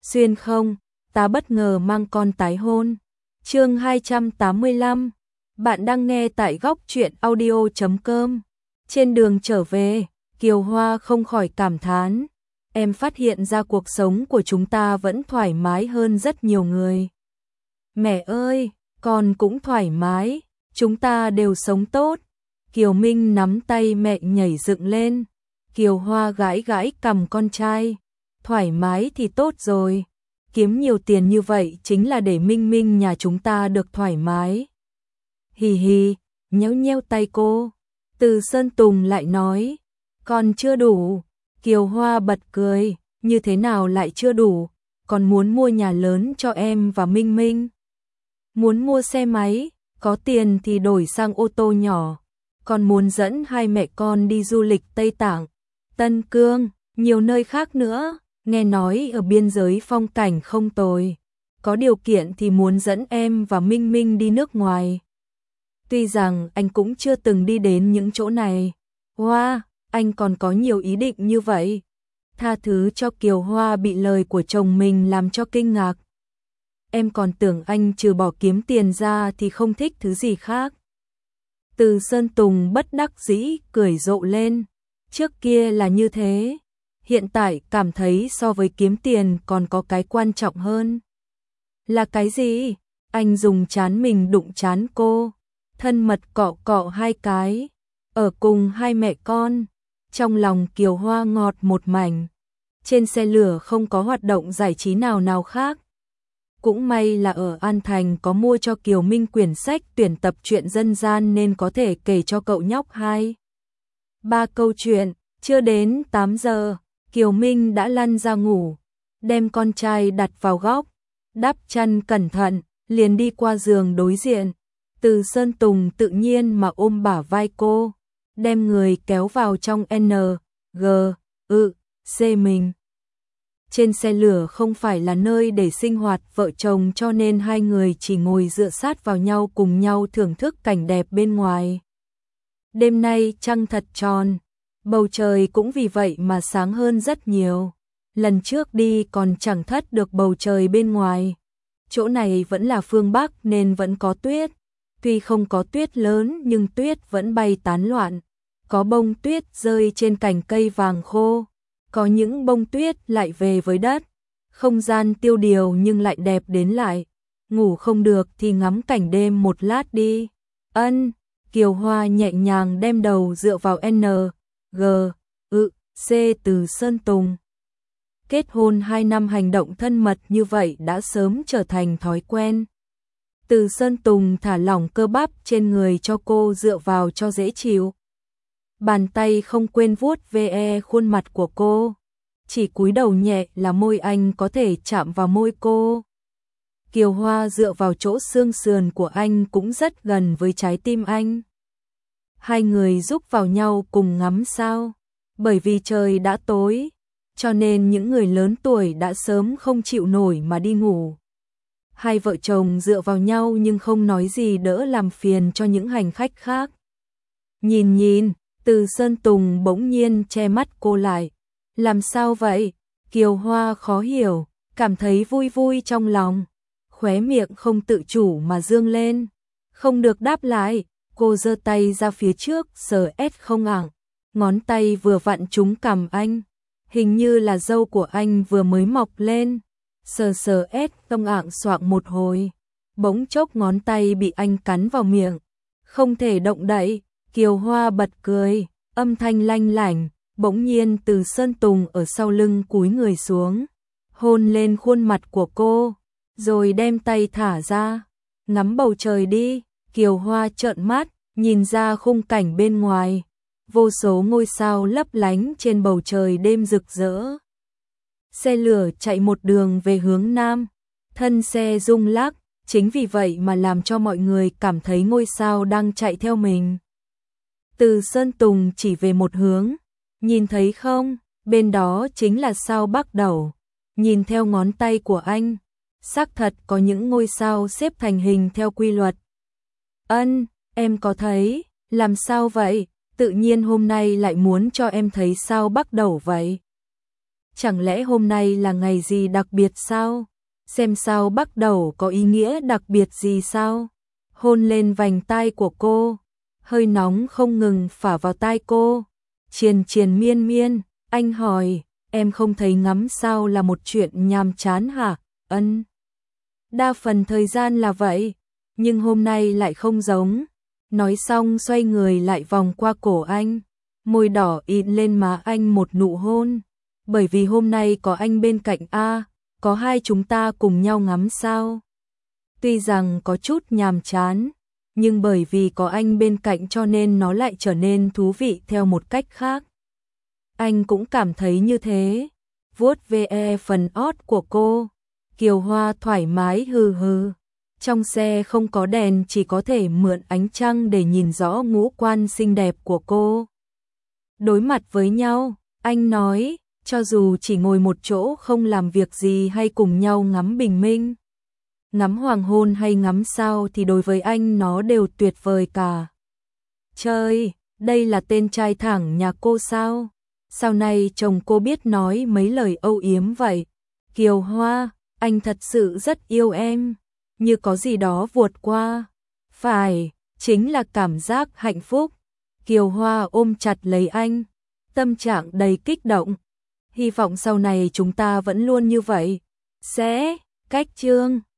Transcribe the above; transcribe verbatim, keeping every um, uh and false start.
xuyên không, ta bất ngờ mang con tái hôn. Chương hai trăm tám mươi lăm. Bạn đang nghe tại góc truyện audio chấm com. Trên đường trở về, Kiều Hoa không khỏi cảm thán, em phát hiện ra cuộc sống của chúng ta vẫn thoải mái hơn rất nhiều người. Mẹ ơi, con cũng thoải mái, chúng ta đều sống tốt. Kiều Minh nắm tay mẹ nhảy dựng lên. Kiều Hoa gãi gãi cằm con trai. Thoải mái thì tốt rồi. Kiếm nhiều tiền như vậy chính là để Minh Minh nhà chúng ta được thoải mái. Hì hì, nhéo nhéo tay cô. Từ Sơn Tùng lại nói, còn chưa đủ. Kiều Hoa bật cười, như thế nào lại chưa đủ, còn muốn mua nhà lớn cho em và Minh Minh. Muốn mua xe máy, có tiền thì đổi sang ô tô nhỏ. Còn muốn dẫn hai mẹ con đi du lịch Tây Tạng, Tân Cương, nhiều nơi khác nữa. Nghe nói ở biên giới phong cảnh không tồi. Có điều kiện thì muốn dẫn em và Minh Minh đi nước ngoài. Tuy rằng anh cũng chưa từng đi đến những chỗ này. Hoa, wow, anh còn có nhiều ý định như vậy. Tha thứ cho Kiều Hoa bị lời của chồng mình làm cho kinh ngạc. Em còn tưởng anh trừ bỏ kiếm tiền ra thì không thích thứ gì khác. Từ Sơn Tùng bất đắc dĩ cười rộ lên. Trước kia là như thế. Hiện tại cảm thấy so với kiếm tiền còn có cái quan trọng hơn. Là cái gì? Anh dùng trán mình đụng trán cô. Thân mật cọ cọ hai cái. Ở cùng hai mẹ con. Trong lòng Kiều Hoa ngọt một mảnh. Trên xe lửa không có hoạt động giải trí nào nào khác. Cũng may là ở An Thành có mua cho Kiều Minh quyển sách tuyển tập truyện dân gian nên có thể kể cho cậu nhóc hai ba câu chuyện. Chưa đến tám giờ, Kiều Minh đã lăn ra ngủ, đem con trai đặt vào góc, đắp chăn cẩn thận, liền đi qua giường đối diện. Từ Sơn Tùng tự nhiên mà ôm bả vai cô, đem người kéo vào trong N, G, ư, C mình. Trên xe lửa không phải là nơi để sinh hoạt vợ chồng cho nên hai người chỉ ngồi dựa sát vào nhau cùng nhau thưởng thức cảnh đẹp bên ngoài. Đêm nay trăng thật tròn, bầu trời cũng vì vậy mà sáng hơn rất nhiều. Lần trước đi còn chẳng thất được bầu trời bên ngoài. Chỗ này vẫn là phương Bắc nên vẫn có tuyết. Tuy không có tuyết lớn nhưng tuyết vẫn bay tán loạn. Có bông tuyết rơi trên cành cây vàng khô. Có những bông tuyết lại về với đất. Không gian tiêu điều nhưng lại đẹp đến lại. Ngủ không được thì ngắm cảnh đêm một lát đi. Ân, Kiều Hoa nhẹ nhàng đem đầu dựa vào N, G, ư, C Từ Sơn Tùng. Kết hôn hai năm hành động thân mật như vậy đã sớm trở thành thói quen. Từ Sơn Tùng thả lỏng cơ bắp trên người cho cô dựa vào cho dễ chịu. Bàn tay không quên vuốt ve khuôn mặt của cô. Chỉ cúi đầu nhẹ là môi anh có thể chạm vào môi cô. Kiều Hoa dựa vào chỗ xương sườn của anh cũng rất gần với trái tim anh. Hai người giúp vào nhau cùng ngắm sao. Bởi vì trời đã tối, cho nên những người lớn tuổi đã sớm không chịu nổi mà đi ngủ. Hai vợ chồng dựa vào nhau nhưng không nói gì đỡ làm phiền cho những hành khách khác. Nhìn nhìn, Từ Sơn Tùng bỗng nhiên che mắt cô lại. Làm sao vậy? Kiều Hoa khó hiểu, cảm thấy vui vui trong lòng. Khóe miệng không tự chủ mà dương lên. Không được đáp lại, cô giơ tay ra phía trước sờ ét không ảng. Ngón tay vừa vặn trúng cằm anh. Hình như là râu của anh vừa mới mọc lên. Sờ sờ ét không ảng xoạng một hồi. Bỗng chốc ngón tay bị anh cắn vào miệng. Không thể động đậy. Kiều Hoa bật cười, âm thanh lanh lảnh. Bỗng nhiên Từ Sơn Tùng ở sau lưng cúi người xuống, hôn lên khuôn mặt của cô, rồi đem tay thả ra. Ngắm bầu trời đi. Kiều Hoa trợn mắt, nhìn ra khung cảnh bên ngoài. Vô số ngôi sao lấp lánh trên bầu trời đêm rực rỡ. Xe lửa chạy một đường về hướng Nam. Thân xe rung lắc, chính vì vậy mà làm cho mọi người cảm thấy ngôi sao đang chạy theo mình. Từ Sơn Tùng chỉ về một hướng. Nhìn thấy không? Bên đó chính là sao Bắc Đẩu. Nhìn theo ngón tay của anh, xác thật có những ngôi sao xếp thành hình theo quy luật. Ân, em có thấy, làm sao vậy? Tự nhiên hôm nay lại muốn cho em thấy sao Bắc Đẩu vậy? chẳng lẽ hôm nay là ngày gì đặc biệt sao? Xem sao bắt đầu có ý nghĩa đặc biệt gì sao? Hôn lên vành tai của cô, hơi nóng không ngừng phả vào tai cô. Triền triền miên miên, anh hỏi, em không thấy ngắm sao là một chuyện nhàm chán hả? Ân. Đa phần thời gian là vậy, nhưng hôm nay lại không giống. Nói xong xoay người lại vòng qua cổ anh, môi đỏ ịn lên má anh một nụ hôn. Bởi vì hôm nay có anh bên cạnh a, có hai chúng ta cùng nhau ngắm sao. Tuy rằng có chút nhàm chán, nhưng bởi vì có anh bên cạnh cho nên nó lại trở nên thú vị theo một cách khác. Anh cũng cảm thấy như thế. Vuốt ve phần ót của cô, Kiều Hoa thoải mái hừ hừ. Trong xe không có đèn, chỉ có thể mượn ánh trăng để nhìn rõ ngũ quan xinh đẹp của cô. Đối mặt với nhau, anh nói, cho dù chỉ ngồi một chỗ không làm việc gì hay cùng nhau ngắm bình minh, ngắm hoàng hôn hay ngắm sao thì đối với anh nó đều tuyệt vời cả. Trời, đây là tên trai thẳng nhà cô sao? Sau này chồng cô biết nói mấy lời âu yếm vậy. Kiều Hoa, anh thật sự rất yêu em, như có gì đó vụt qua. Phải, chính là cảm giác hạnh phúc. Kiều Hoa ôm chặt lấy anh, tâm trạng đầy kích động. Hy vọng sau này chúng ta vẫn luôn như vậy. Sẽ, cách chương